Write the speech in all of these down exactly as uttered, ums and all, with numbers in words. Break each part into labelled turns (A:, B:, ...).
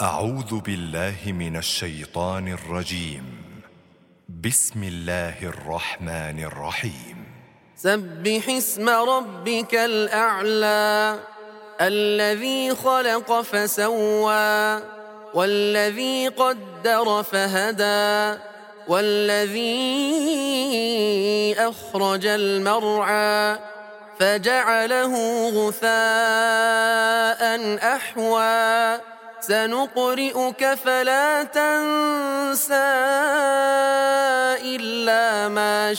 A: أعوذ بالله من الشيطان الرجيم. بسم الله الرحمن الرحيم.
B: سبح اسم ربك الأعلى الذي خلق فسوى والذي قدر فهدى والذي أخرج المرعى فجعله غثاء أحوى سنقرئك فلا تنسى إلا ما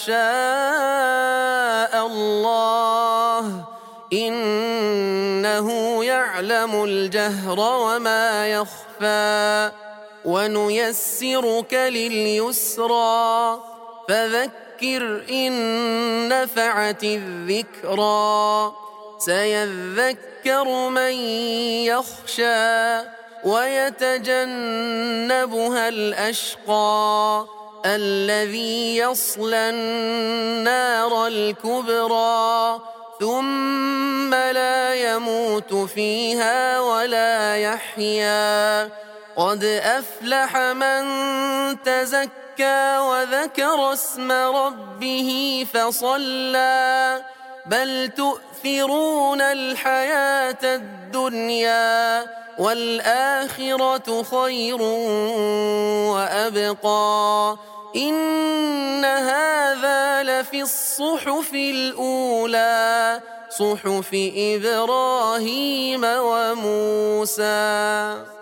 B: شاء الله إنه يعلم الجهر وما يخفى ونيسرك لليسرى فذكر إن نفعت الذكرى سيذكر من يخشى ويتجنبها الأشقى الذي يصلى النار الكبرى ثم لا يموت فيها ولا يحيا قد أفلح من تزكى وذكر اسم ربه فصلى بل تؤثرون الحياة الدنيا والآخرة خير وأبقى إن هذا لفي الصحف الأولى صحف إبراهيم وموسى.